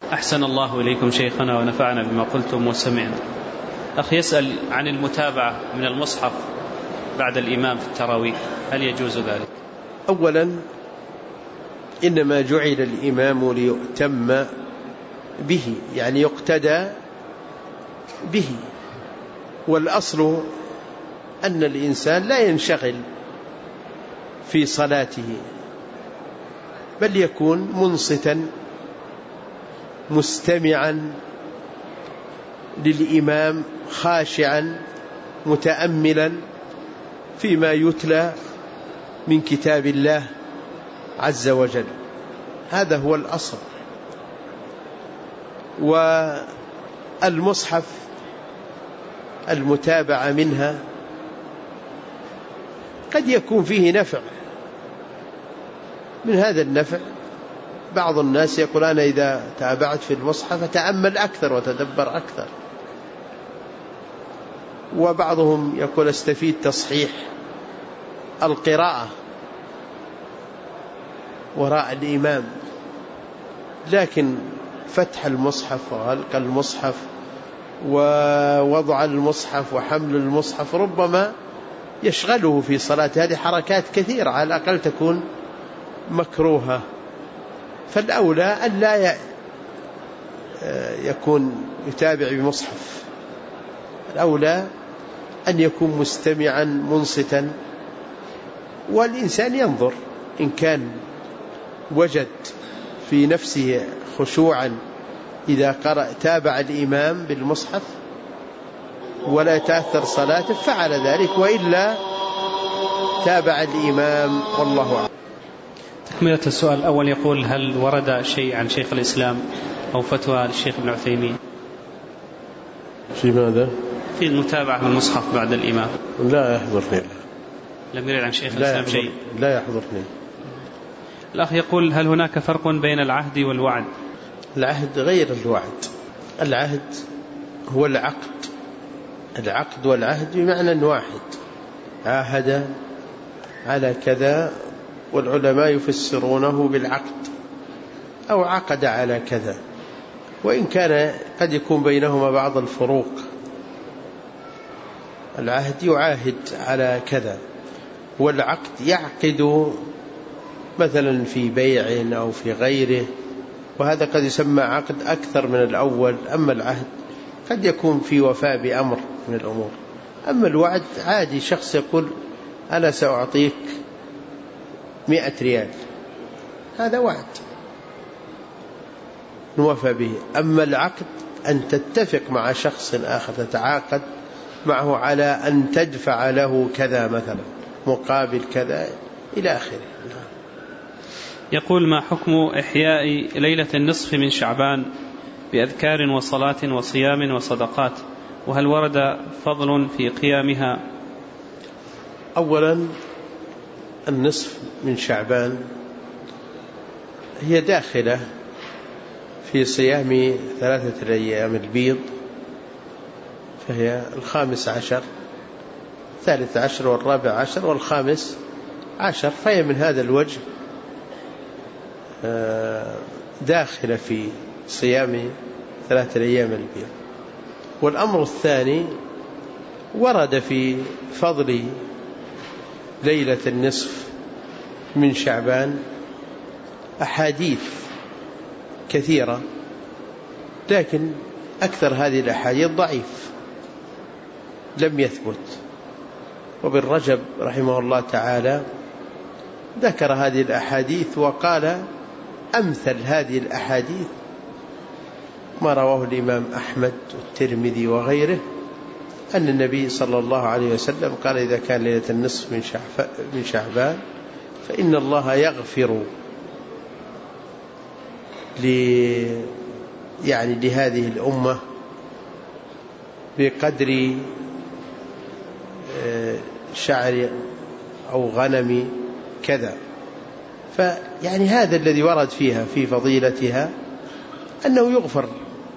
أحسن الله إليكم شيخنا ونفعنا بما قلتم وسمعنا. أخي يسأل عن المتابعة من المصحف بعد الإمام في التراويح، هل يجوز ذلك؟ أولا إنما جعل الإمام ليؤتم به، يعني يقتدى به، والأصل أن الإنسان لا ينشغل في صلاته بل يكون منصتا مستمعا للإمام خاشعا متأملا فيما يتلى من كتاب الله عز وجل. هذا هو الأصل. والمصحف المتابعة منها قد يكون فيه نفع. من هذا النفع بعض الناس يقول أنا إذا تابعت في المصحف أتأمل أكثر وتدبر أكثر، وبعضهم يقول استفيد تصحيح القراءة وراء الإمام. لكن فتح المصحف وغلق المصحف ووضع المصحف وحمل المصحف ربما يشغله في صلاة. هذه حركات كثيرة على الأقل تكون مكروهة. فالأولى أن لا يكون يتابع بمصحف، الأولى أن يكون مستمعا منصتا، والإنسان ينظر إن كان وجد في نفسه خشوعا إذا تابع الإمام بالمصحف ولا يتأثر صلاته فعل ذلك، وإلا تابع الإمام والله أعلم. تكملة السؤال الأول يقول: هل ورد شيء عن شيخ الإسلام أو فتوى للشيخ ابن عثيمين في ماذا؟ في المتابعة بالمصحف بعد الإمام؟ لا يحضرني. لم يرد عن شيخ الإسلام شيء؟ لا يحضرني. الأخ يقول: هل هناك فرق بين العهد والوعد؟ العهد غير الوعد. العهد هو العقد، العقد والعهد بمعنى واحد، عاهد على كذا، والعلماء يفسرونه بالعقد أو عقد على كذا، وإن كان قد يكون بينهما بعض الفروق. العهد يعاهد على كذا، والعقد يعقد مثلا في بيع أو في غيره، وهذا قد يسمى عقد أكثر من الأول. أما العهد قد يكون في وفاء بأمر من الأمور. أما الوعد عادي، شخص يقول أنا سأعطيك 100 ريال، هذا وعد نوفى به. أما العقد أن تتفق مع شخص آخر، تتعاقد معه على أن تدفع له كذا مثلا مقابل كذا إلى آخره. يقول: ما حكم إحياء ليلة النصف من شعبان بأذكار وصلاة وصيام وصدقات، وهل ورد فضل في قيامها؟ أولا النصف من شعبان هي داخلة في صيام 3 أيام البيض، فهي 15 13 و14 و15، فهي من هذا الوجه داخلة في صيام 3 أيام البيض. والأمر الثاني، ورد في فضل ليلة النصف من شعبان أحاديث كثيرة، لكن أكثر هذه الأحاديث ضعيف لم يثبت. وابن رجب رحمه الله تعالى ذكر هذه الأحاديث وقال: أمثل هذه الأحاديث ما رواه الإمام أحمد والترمذي وغيره، أن النبي صلى الله عليه وسلم قال: إذا كان ليلة النصف من شعبان فإن الله يغفر لهذه الأمة بقدر شعر أو غنم كذا. فيعني هذا الذي ورد فيها في فضيلتها أنه يغفر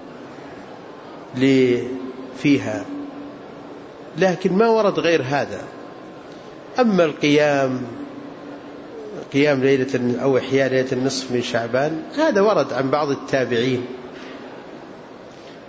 فيها، لكن ما ورد غير هذا. أما قيام ليلة أو إحياء ليلة النصف من شعبان، هذا ورد عن بعض التابعين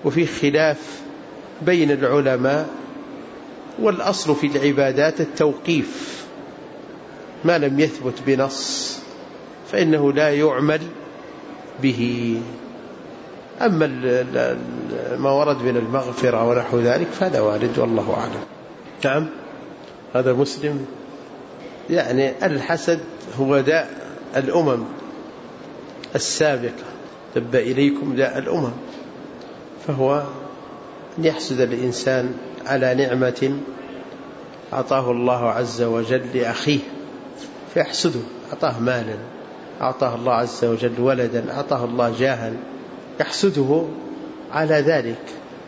وفي خلاف بين العلماء، والأصل في العبادات التوقيف، ما لم يثبت بنص فإنه لا يعمل به. أما ما ورد من المغفرة ونحو ذلك فهذا وارد والله أعلم. نعم، هذا مسلم. يعني الحسد هو داء الأمم السابقة، تب إليكم داء الأمم، فهو أن يحسد الإنسان على نعمة أعطاه الله عز وجل لأخيه فيحسده، أعطاه مالا، أعطاه الله عز وجل ولدا، أعطاه الله جاها، يحسده على ذلك.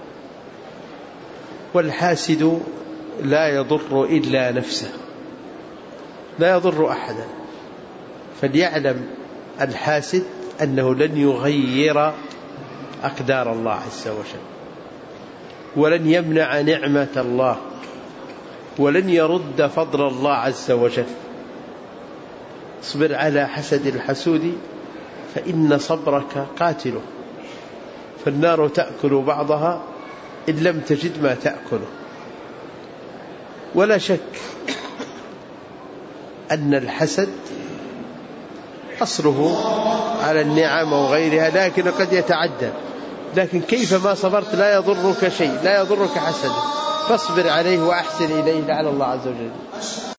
والحاسد لا يضر إلا نفسه، لا يضر أحدا. فليعلم الحاسد أنه لن يغير أقدار الله عز وجل، ولن يمنع نعمة الله، ولن يرد فضل الله عز وجل. اصبر على حسد الحسود فإن صبرك قاتله، فالنار تأكل بعضها إن لم تجد ما تأكله. ولا شك أن الحسد أصله على النعم وغيرها، لكن قد يتعدى. لكن كيف ما صبرت لا يضرك شيء، لا يضرك حسد، فاصبر عليه وأحسن إليه لعل الله عز وجل